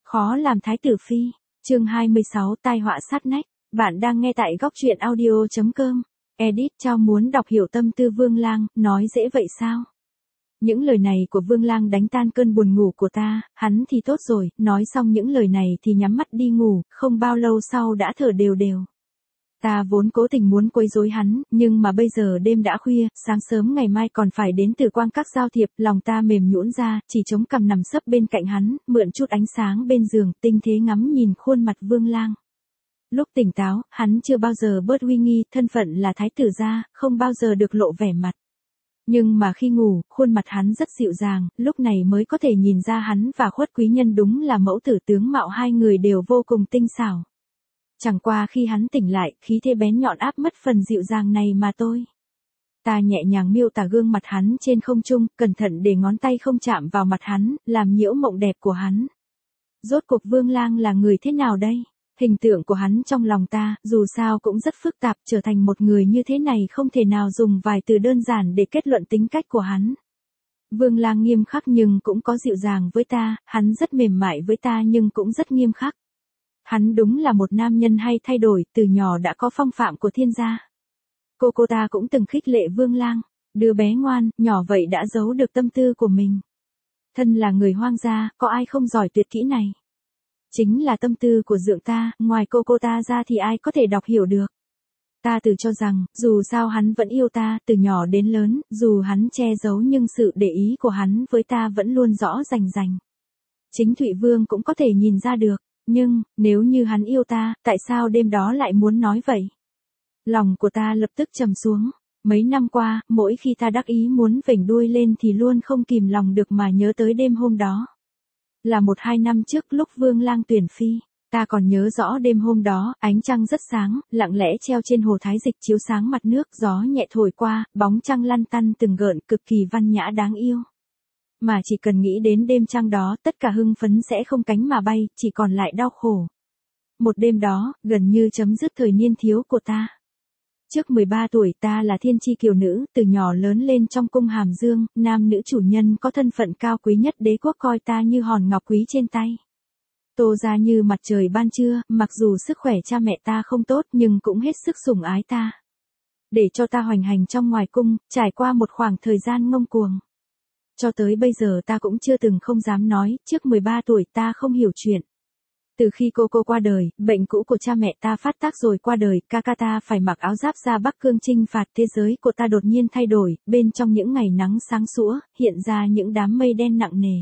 Khó làm thái tử phi. Chương 26 tai họa sát nách. Bạn đang nghe tại góc truyện audio.com. Edit Trao muốn đọc hiểu tâm tư Vương Lang, nói dễ vậy sao? Những lời này của Vương Lang đánh tan cơn buồn ngủ của ta, hắn thì tốt rồi, nói xong những lời này thì nhắm mắt đi ngủ, không bao lâu sau đã thở đều đều. Ta vốn cố tình muốn quấy rối hắn, nhưng mà bây giờ đêm đã khuya, sáng sớm ngày mai còn phải đến Từ Quang Các giao thiệp, lòng ta mềm nhũn ra, chỉ chống cằm nằm sấp bên cạnh hắn, mượn chút ánh sáng bên giường, tinh thế ngắm nhìn khuôn mặt Vương Lang. Lúc tỉnh táo, hắn chưa bao giờ bớt uy nghi, thân phận là thái tử gia, không bao giờ được lộ vẻ mặt. Nhưng mà khi ngủ, khuôn mặt hắn rất dịu dàng, lúc này mới có thể nhìn ra hắn và Khuất quý nhân đúng là mẫu tử tướng mạo, hai người đều vô cùng tinh xảo. Chẳng qua khi hắn tỉnh lại, khí thế bén nhọn áp mất phần dịu dàng này mà tôi. Ta nhẹ nhàng miêu tả gương mặt hắn trên không trung, cẩn thận để ngón tay không chạm vào mặt hắn, làm nhiễu mộng đẹp của hắn. Rốt cuộc Vương Lang là người thế nào đây? Hình tượng của hắn trong lòng ta, dù sao cũng rất phức tạp, trở thành một người như thế này không thể nào dùng vài từ đơn giản để kết luận tính cách của hắn. Vương Lang nghiêm khắc nhưng cũng có dịu dàng với ta, hắn rất mềm mại với ta nhưng cũng rất nghiêm khắc. Hắn đúng là một nam nhân hay thay đổi, từ nhỏ đã có phong phạm của thiên gia. Cô ta cũng từng khích lệ Vương Lang, đứa bé ngoan, nhỏ vậy đã giấu được tâm tư của mình. Thân là người hoang gia, có ai không giỏi tuyệt kỹ này? Chính là tâm tư của dượng ta, ngoài cô ta ra thì ai có thể đọc hiểu được. Ta tự cho rằng, dù sao hắn vẫn yêu ta, từ nhỏ đến lớn, dù hắn che giấu nhưng sự để ý của hắn với ta vẫn luôn rõ rành rành. Chính Thụy Vương cũng có thể nhìn ra được. Nhưng, nếu như hắn yêu ta, tại sao đêm đó lại muốn nói vậy? Lòng của ta lập tức trầm xuống. Mấy năm qua, mỗi khi ta đắc ý muốn vểnh đuôi lên thì luôn không kìm lòng được mà nhớ tới đêm hôm đó. Là 1-2 năm trước lúc Vương Lang tuyển phi, ta còn nhớ rõ đêm hôm đó, ánh trăng rất sáng, lặng lẽ treo trên hồ Thái Dịch chiếu sáng mặt nước, gió nhẹ thổi qua, bóng trăng lăn tăn từng gợn, cực kỳ văn nhã đáng yêu. Mà chỉ cần nghĩ đến đêm trăng đó, tất cả hưng phấn sẽ không cánh mà bay, chỉ còn lại đau khổ. Một đêm đó, gần như chấm dứt thời niên thiếu của ta. Trước 13 tuổi ta là thiên chi kiều nữ, từ nhỏ lớn lên trong cung Hàm Dương, nam nữ chủ nhân có thân phận cao quý nhất đế quốc coi ta như hòn ngọc quý trên tay. Tô ra như mặt trời ban trưa, mặc dù sức khỏe cha mẹ ta không tốt nhưng cũng hết sức sủng ái ta. Để cho ta hoành hành trong ngoài cung, trải qua một khoảng thời gian ngông cuồng. Cho tới bây giờ ta cũng chưa từng không dám nói, trước 13 tuổi ta không hiểu chuyện. Từ khi cô qua đời, bệnh cũ của cha mẹ ta phát tác rồi qua đời, ca ta phải mặc áo giáp ra Bắc Cương chinh phạt, thế giới của ta đột nhiên thay đổi, bên trong những ngày nắng sáng sủa, hiện ra những đám mây đen nặng nề.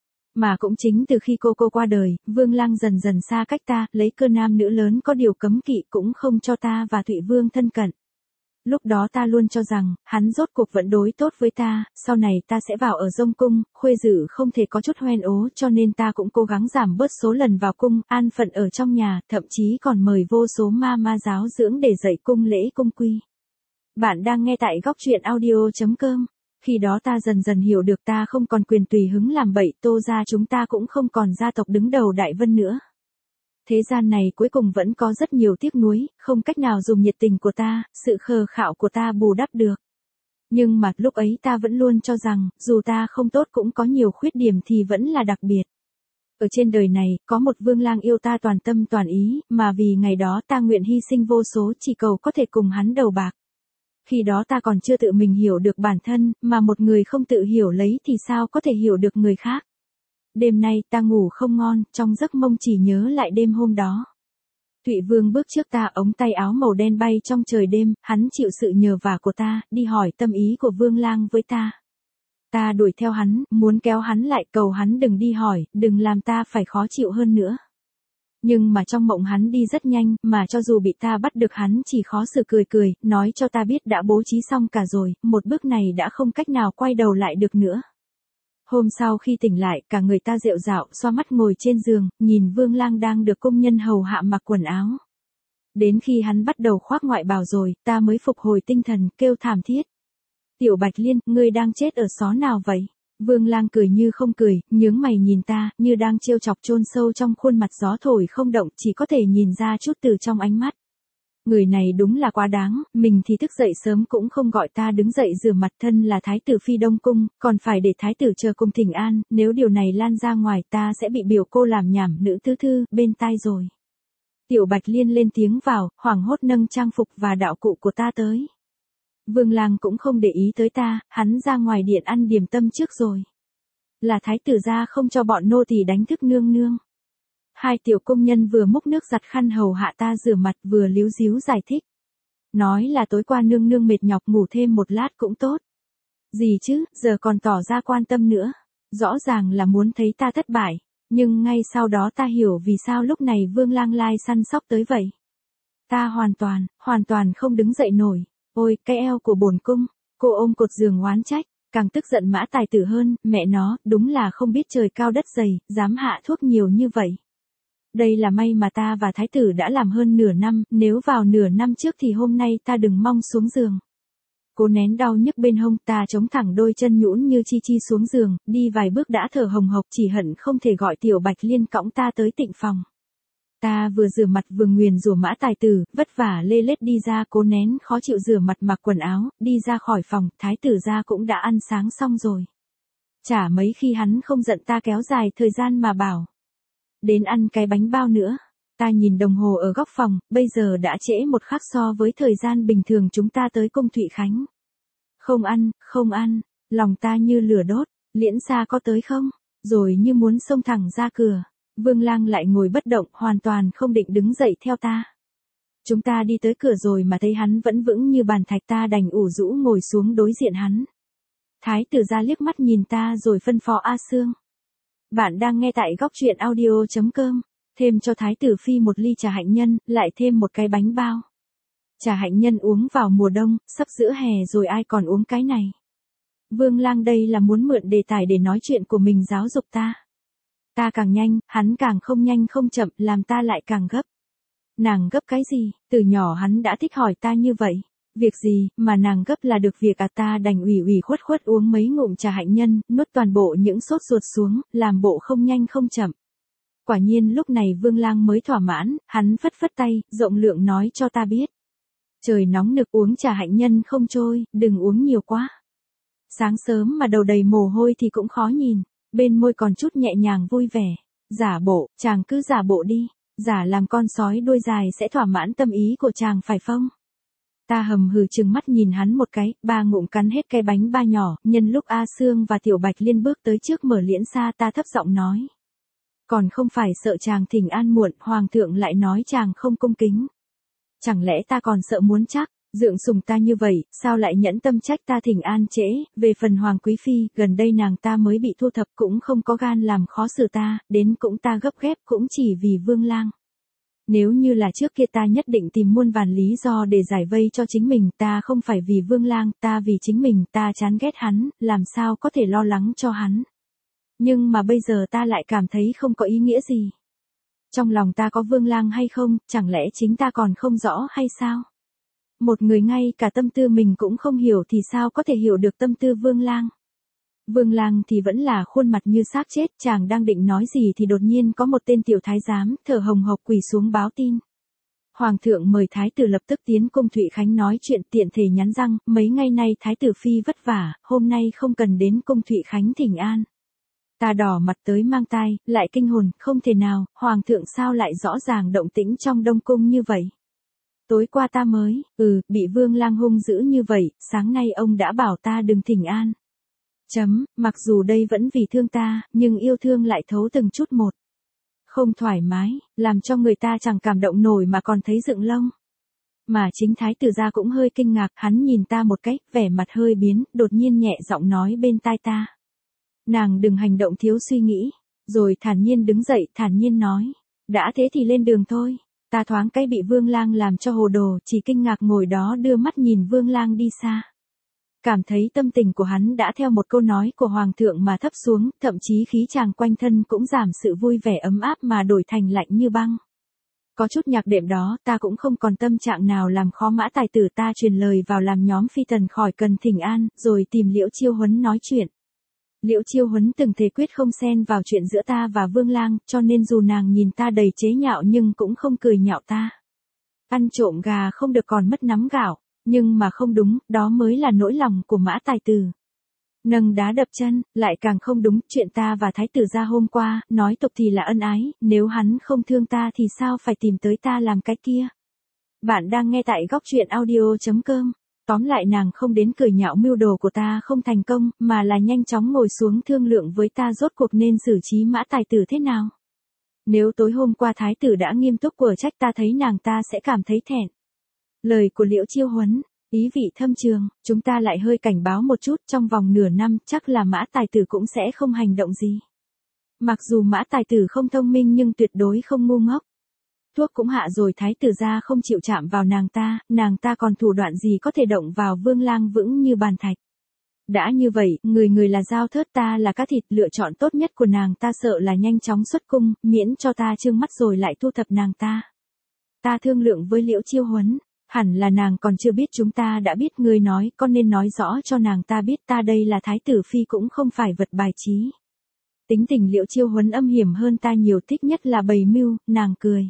Mà cũng chính từ khi cô qua đời, Vương Lang dần dần xa cách ta, lấy cơ nam nữ lớn có điều cấm kỵ cũng không cho ta và Thụy Vương thân cận. Lúc đó ta luôn cho rằng, hắn rốt cuộc vẫn đối tốt với ta, sau này ta sẽ vào ở Dông Cung, Khuê Dử không thể có chút hoen ố cho nên ta cũng cố gắng giảm bớt số lần vào cung, an phận ở trong nhà, thậm chí còn mời vô số ma giáo dưỡng để dạy cung lễ cung quy. Bạn đang nghe tại góc truyện audio.com. Khi đó ta dần dần hiểu được ta không còn quyền tùy hứng làm bậy, Tô ra chúng ta cũng không còn gia tộc đứng đầu Đại Vân nữa. Thế gian này cuối cùng vẫn có rất nhiều tiếc nuối, không cách nào dùng nhiệt tình của ta, sự khờ khạo của ta bù đắp được. Nhưng mà lúc ấy ta vẫn luôn cho rằng, dù ta không tốt cũng có nhiều khuyết điểm thì vẫn là đặc biệt. Ở trên đời này, có một Vương Lang yêu ta toàn tâm toàn ý, mà vì ngày đó ta nguyện hy sinh vô số chỉ cầu có thể cùng hắn đầu bạc. Khi đó ta còn chưa tự mình hiểu được bản thân, mà một người không tự hiểu lấy thì sao có thể hiểu được người khác. Đêm nay ta ngủ không ngon, trong giấc mông chỉ nhớ lại đêm hôm đó. Thụy Vương bước trước ta, ống tay áo màu đen bay trong trời đêm, hắn chịu sự nhờ vả của ta, đi hỏi tâm ý của Vương Lang với ta. Ta đuổi theo hắn, muốn kéo hắn lại, cầu hắn đừng đi hỏi, đừng làm ta phải khó chịu hơn nữa. Nhưng mà trong mộng hắn đi rất nhanh, mà cho dù bị ta bắt được hắn chỉ khó xử cười, nói cho ta biết đã bố trí xong cả rồi, một bước này đã không cách nào quay đầu lại được nữa. Hôm sau khi tỉnh lại, cả người ta rệu rạo, xoa mắt ngồi trên giường, nhìn Vương Lang đang được công nhân hầu hạ mặc quần áo. Đến khi hắn bắt đầu khoác ngoại bào rồi, ta mới phục hồi tinh thần, kêu thảm thiết. Tiểu Bạch Liên, ngươi đang chết ở xó nào vậy? Vương Lang cười như không cười, nhướng mày nhìn ta, như đang trêu chọc chôn sâu trong khuôn mặt, gió thổi không động, chỉ có thể nhìn ra chút từ trong ánh mắt. Người này đúng là quá đáng, mình thì thức dậy sớm cũng không gọi ta đứng dậy rửa mặt, thân là thái tử phi Đông Cung, còn phải để thái tử chờ cùng thỉnh an, nếu điều này lan ra ngoài ta sẽ bị biểu cô làm nhảm nữ tứ thư bên tai rồi. Tiểu Bạch Liên lên tiếng vào, hoảng hốt nâng trang phục và đạo cụ của ta tới. Vương Lang cũng không để ý tới ta, hắn ra ngoài điện ăn điểm tâm trước rồi. Là thái tử gia không cho bọn nô tỳ đánh thức nương nương. Hai tiểu công nhân vừa múc nước giặt khăn hầu hạ ta rửa mặt vừa líu díu giải thích. Nói là tối qua nương nương mệt nhọc ngủ thêm một lát cũng tốt. Gì chứ, giờ còn tỏ ra quan tâm nữa. Rõ ràng là muốn thấy ta thất bại. Nhưng ngay sau đó ta hiểu vì sao lúc này Vương Lang lai săn sóc tới vậy. Ta hoàn toàn không đứng dậy nổi. Ôi, cái eo của bổn cung. Cô ôm cột giường oán trách. Càng tức giận Mã Tài Tử hơn, mẹ nó, đúng là không biết trời cao đất dày, dám hạ thuốc nhiều như vậy. Đây là may mà ta và thái tử đã làm hơn nửa năm, nếu vào nửa năm trước thì hôm nay ta đừng mong xuống giường. Cố nén đau nhức bên hông, ta chống thẳng đôi chân nhũn như chi chi xuống giường, đi vài bước đã thở hồng hộc, chỉ hận không thể gọi Tiểu Bạch Liên cõng ta tới tịnh phòng. Ta vừa rửa mặt vừa nguyền rủa Mã Tài Tử, vất vả lê lết đi ra, cố nén khó chịu rửa mặt mặc quần áo, đi ra khỏi phòng, thái tử gia cũng đã ăn sáng xong rồi. Chả mấy khi hắn không giận ta kéo dài thời gian mà bảo. Đến ăn cái bánh bao nữa. Ta nhìn đồng hồ ở góc phòng, bây giờ đã trễ một khắc so với thời gian bình thường chúng ta tới cung Thụy Khánh. Không ăn, lòng ta như lửa đốt, Liễn Sa có tới không? Rồi như muốn xông thẳng ra cửa. Vương Lang lại ngồi bất động, hoàn toàn không định đứng dậy theo ta. Chúng ta đi tới cửa rồi mà thấy hắn vẫn vững như bàn thạch, ta đành ủ rũ ngồi xuống đối diện hắn. Thái tử gia liếc mắt nhìn ta rồi phân phó A Sương. Bạn đang nghe tại góc truyện audio.com. Thêm cho thái tử phi một ly trà hạnh nhân, lại thêm một cái bánh bao. Trà hạnh nhân uống vào mùa đông, sắp giữa hè rồi ai còn uống cái này. Vương Lang đây là muốn mượn đề tài để nói chuyện của mình giáo dục ta. Ta càng nhanh, hắn càng không nhanh không chậm, làm ta lại càng gấp. Nàng gấp cái gì, từ nhỏ hắn đã thích hỏi ta như vậy. Việc gì, mà nàng gấp là được việc à, ta đành ủy khuất uống mấy ngụm trà hạnh nhân, nuốt toàn bộ những sốt ruột xuống, làm bộ không nhanh không chậm. Quả nhiên lúc này Vương Lang mới thỏa mãn, hắn phất phất tay, rộng lượng nói cho ta biết. Trời nóng nực uống trà hạnh nhân không trôi, đừng uống nhiều quá. Sáng sớm mà đầu đầy mồ hôi thì cũng khó nhìn, bên môi còn chút nhẹ nhàng vui vẻ. Giả bộ, chàng cứ giả bộ đi, giả làm con sói đuôi dài sẽ thỏa mãn tâm ý của chàng phải không? Ta hầm hừ trừng mắt nhìn hắn một cái, ba ngụm cắn hết cái bánh ba nhỏ, nhân lúc A Sương và Tiểu Bạch Liên bước tới trước mở Liễn Sa ta thấp giọng nói. Còn không phải sợ chàng thỉnh an muộn, hoàng thượng lại nói chàng không cung kính. Chẳng lẽ ta còn sợ muốn chắc, dượng sùng ta như vậy, sao lại nhẫn tâm trách ta thỉnh an trễ, về phần hoàng quý phi, gần đây nàng ta mới bị thu thập cũng không có gan làm khó xử ta, đến cũng ta gấp ghép cũng chỉ vì Vương Lang. Nếu như là trước kia ta nhất định tìm muôn vàn lý do để giải vây cho chính mình, ta không phải vì Vương Lang, ta vì chính mình, ta chán ghét hắn, làm sao có thể lo lắng cho hắn. Nhưng mà bây giờ ta lại cảm thấy không có ý nghĩa gì. Trong lòng ta có Vương Lang hay không, chẳng lẽ chính ta còn không rõ hay sao? Một người ngay cả tâm tư mình cũng không hiểu thì sao có thể hiểu được tâm tư Vương Lang? Vương Lang thì vẫn là khuôn mặt như xác chết, chàng đang định nói gì thì đột nhiên có một tên tiểu thái giám, thở hồng hộc quỳ xuống báo tin. Hoàng thượng mời thái tử lập tức tiến cung Thụy Khánh nói chuyện, tiện thể nhắn rằng, mấy ngày nay thái tử phi vất vả, hôm nay không cần đến cung Thụy Khánh thỉnh an. Ta đỏ mặt tới mang tai, lại kinh hồn, không thể nào, hoàng thượng sao lại rõ ràng động tĩnh trong Đông Cung như vậy. Tối qua ta mới, bị Vương Lang hung dữ như vậy, sáng nay ông đã bảo ta đừng thỉnh an. Mặc dù đây vẫn vì thương ta, nhưng yêu thương lại thấu từng chút một. Không thoải mái, làm cho người ta chẳng cảm động nổi mà còn thấy dựng lông. Mà chính thái tử gia cũng hơi kinh ngạc, hắn nhìn ta một cái, vẻ mặt hơi biến, đột nhiên nhẹ giọng nói bên tai ta. Nàng đừng hành động thiếu suy nghĩ, rồi thản nhiên đứng dậy, thản nhiên nói. Đã thế thì lên đường thôi. Ta thoáng cái bị Vương Lang làm cho hồ đồ, chỉ kinh ngạc ngồi đó đưa mắt nhìn Vương Lang đi xa. Cảm thấy tâm tình của hắn đã theo một câu nói của Hoàng thượng mà thấp xuống, thậm chí khí chàng quanh thân cũng giảm sự vui vẻ ấm áp mà đổi thành lạnh như băng. Có chút nhạc đệm đó, ta cũng không còn tâm trạng nào làm khó Mã Tài Tử, ta truyền lời vào làm nhóm phi tần khỏi cần thỉnh an, rồi tìm Liễu Chiêu Huấn nói chuyện. Liễu Chiêu Huấn từng thề quyết không xen vào chuyện giữa ta và Vương Lang, cho nên dù nàng nhìn ta đầy chế nhạo nhưng cũng không cười nhạo ta. Ăn trộm gà không được còn mất nắm gạo, nhưng mà không đúng, đó mới là nỗi lòng của Mã Tài Tử. Nâng đá đập chân, lại càng không đúng, chuyện ta và Thái tử ra hôm qua, nói tục thì là ân ái, nếu hắn không thương ta thì sao phải tìm tới ta làm cái kia. Bạn đang nghe tại góc truyện audio.com. Tóm lại nàng không đến cười nhạo mưu đồ của ta không thành công, mà là nhanh chóng ngồi xuống thương lượng với ta rốt cuộc nên xử trí Mã Tài Tử thế nào. Nếu tối hôm qua Thái tử đã nghiêm túc quở trách ta thấy nàng ta sẽ cảm thấy thẹn. Lời của Liễu Chiêu Huấn, ý vị thâm trường, chúng ta lại hơi cảnh báo một chút, trong vòng nửa năm chắc là Mã Tài Tử cũng sẽ không hành động gì. Mặc dù Mã Tài Tử không thông minh nhưng tuyệt đối không ngu ngốc. Thuốc cũng hạ rồi, Thái tử gia không chịu chạm vào nàng ta còn thủ đoạn gì có thể động vào Vương Lang vững như bàn thạch. Đã như vậy, người là dao thớt, ta là cá thịt, lựa chọn tốt nhất của nàng ta sợ là nhanh chóng xuất cung, miễn cho ta trương mắt rồi lại thu thập nàng ta. Ta thương lượng với Liễu Chiêu Huấn, hẳn là nàng còn chưa biết chúng ta đã biết, ngươi nói, con nên nói rõ cho nàng ta biết ta đây là Thái tử phi cũng không phải vật bài trí. Tính tình Liễu Chiêu Huấn âm hiểm hơn ta nhiều, thích nhất là bày mưu, nàng cười.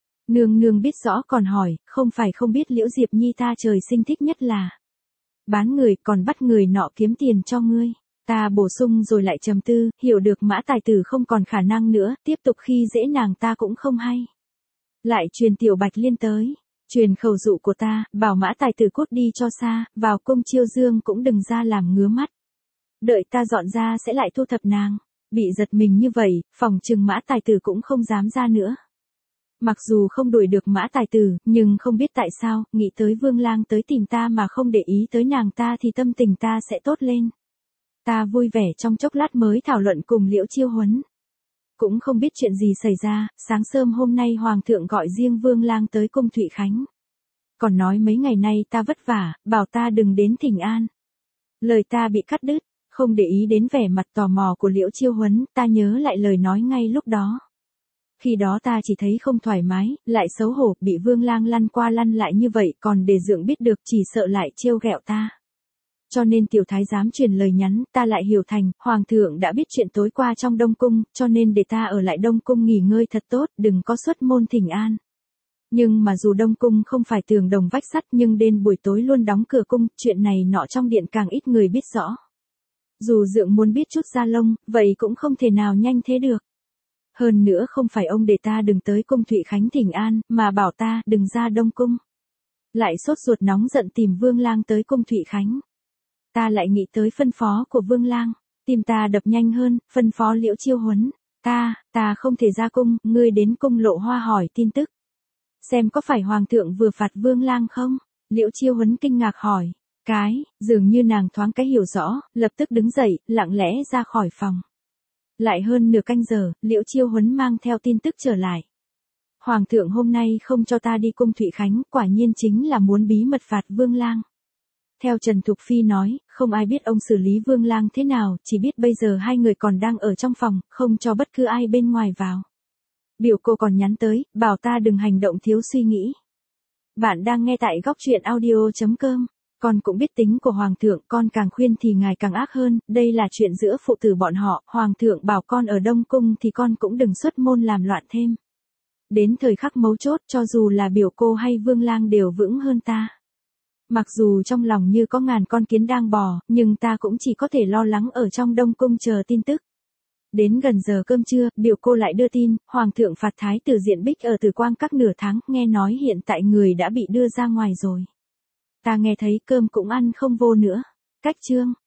Nương biết rõ còn hỏi, không phải không biết Liễu Diệp Nhi ta trời sinh thích nhất là bán người, còn bắt người nọ kiếm tiền cho ngươi. Ta bổ sung rồi lại trầm tư, hiểu được Mã Tài Tử không còn khả năng nữa, tiếp tục khi dễ nàng ta cũng không hay. Lại truyền Tiểu Bạch Liên tới, truyền khẩu dụ của ta, bảo Mã Tài Tử cút đi cho xa, vào cung chiêu dương cũng đừng ra làm ngứa mắt. Đợi ta dọn ra sẽ lại thu thập nàng. Bị giật mình như vậy, phòng trừng Mã Tài Tử cũng không dám ra nữa. Mặc dù không đuổi được Mã Tài Tử, nhưng không biết tại sao, nghĩ tới Vương Lang tới tìm ta mà không để ý tới nàng ta thì tâm tình ta sẽ tốt lên. Ta vui vẻ trong chốc lát mới thảo luận cùng Liễu Chiêu Huấn. Cũng không biết chuyện gì xảy ra, sáng sớm hôm nay Hoàng thượng gọi riêng Vương Lang tới cung Thụy Khánh. Còn nói mấy ngày nay ta vất vả, bảo ta đừng đến thỉnh an. Lời ta bị cắt đứt, không để ý đến vẻ mặt tò mò của Liễu Chiêu Huấn, ta nhớ lại lời nói ngay lúc đó. Khi đó ta chỉ thấy không thoải mái, lại xấu hổ, bị Vương Lang lăn qua lăn lại như vậy, còn để Dượng biết được chỉ sợ lại trêu ghẹo ta. Cho nên tiểu thái giám truyền lời nhắn, ta lại hiểu thành, Hoàng thượng đã biết chuyện tối qua trong Đông Cung, cho nên để ta ở lại Đông Cung nghỉ ngơi thật tốt, đừng có xuất môn thỉnh an. Nhưng mà dù Đông Cung không phải tường đồng vách sắt nhưng đến buổi tối luôn đóng cửa cung, chuyện này nọ trong điện càng ít người biết rõ. Dù Dượng muốn biết chút da lông, vậy cũng không thể nào nhanh thế được. Hơn nữa không phải ông để ta đừng tới cung Thụy Khánh thỉnh an, mà bảo ta đừng ra Đông Cung. Lại sốt ruột nóng giận tìm Vương Lang tới cung Thụy Khánh. Ta lại nghĩ tới phân phó của Vương Lang, tim ta đập nhanh hơn, phân phó Liễu Chiêu Huấn. Ta không thể ra cung, ngươi đến cung Lộ Hoa hỏi tin tức. Xem có phải Hoàng thượng vừa phạt Vương Lang không? Liễu Chiêu Huấn kinh ngạc hỏi. Dường như nàng thoáng cái hiểu rõ, lập tức đứng dậy, lặng lẽ ra khỏi phòng. Lại hơn nửa canh giờ, Liễu Chiêu Huấn mang theo tin tức trở lại. Hoàng thượng hôm nay không cho ta đi cung Thụy Khánh, quả nhiên chính là muốn bí mật phạt Vương Lang. Theo Trần Thục Phi nói, không ai biết ông xử lý Vương Lang thế nào, chỉ biết bây giờ hai người còn đang ở trong phòng, không cho bất cứ ai bên ngoài vào. Biểu cô còn nhắn tới, bảo ta đừng hành động thiếu suy nghĩ. Bạn đang nghe tại góc truyện audio.com. Con cũng biết tính của Hoàng thượng, con càng khuyên thì ngài càng ác hơn, đây là chuyện giữa phụ tử bọn họ, Hoàng thượng bảo con ở Đông Cung thì con cũng đừng xuất môn làm loạn thêm. Đến thời khắc mấu chốt cho dù là biểu cô hay Vương Lang đều vững hơn ta. Mặc dù trong lòng như có ngàn con kiến đang bò, nhưng ta cũng chỉ có thể lo lắng ở trong Đông Cung chờ tin tức. Đến gần giờ cơm trưa, biểu cô lại đưa tin, Hoàng thượng phạt Thái tử Diện Bích ở Từ Quang Các nửa tháng, nghe nói hiện tại người đã bị đưa ra ngoài rồi. Ta nghe thấy cơm cũng ăn không vô nữa. Cách chương.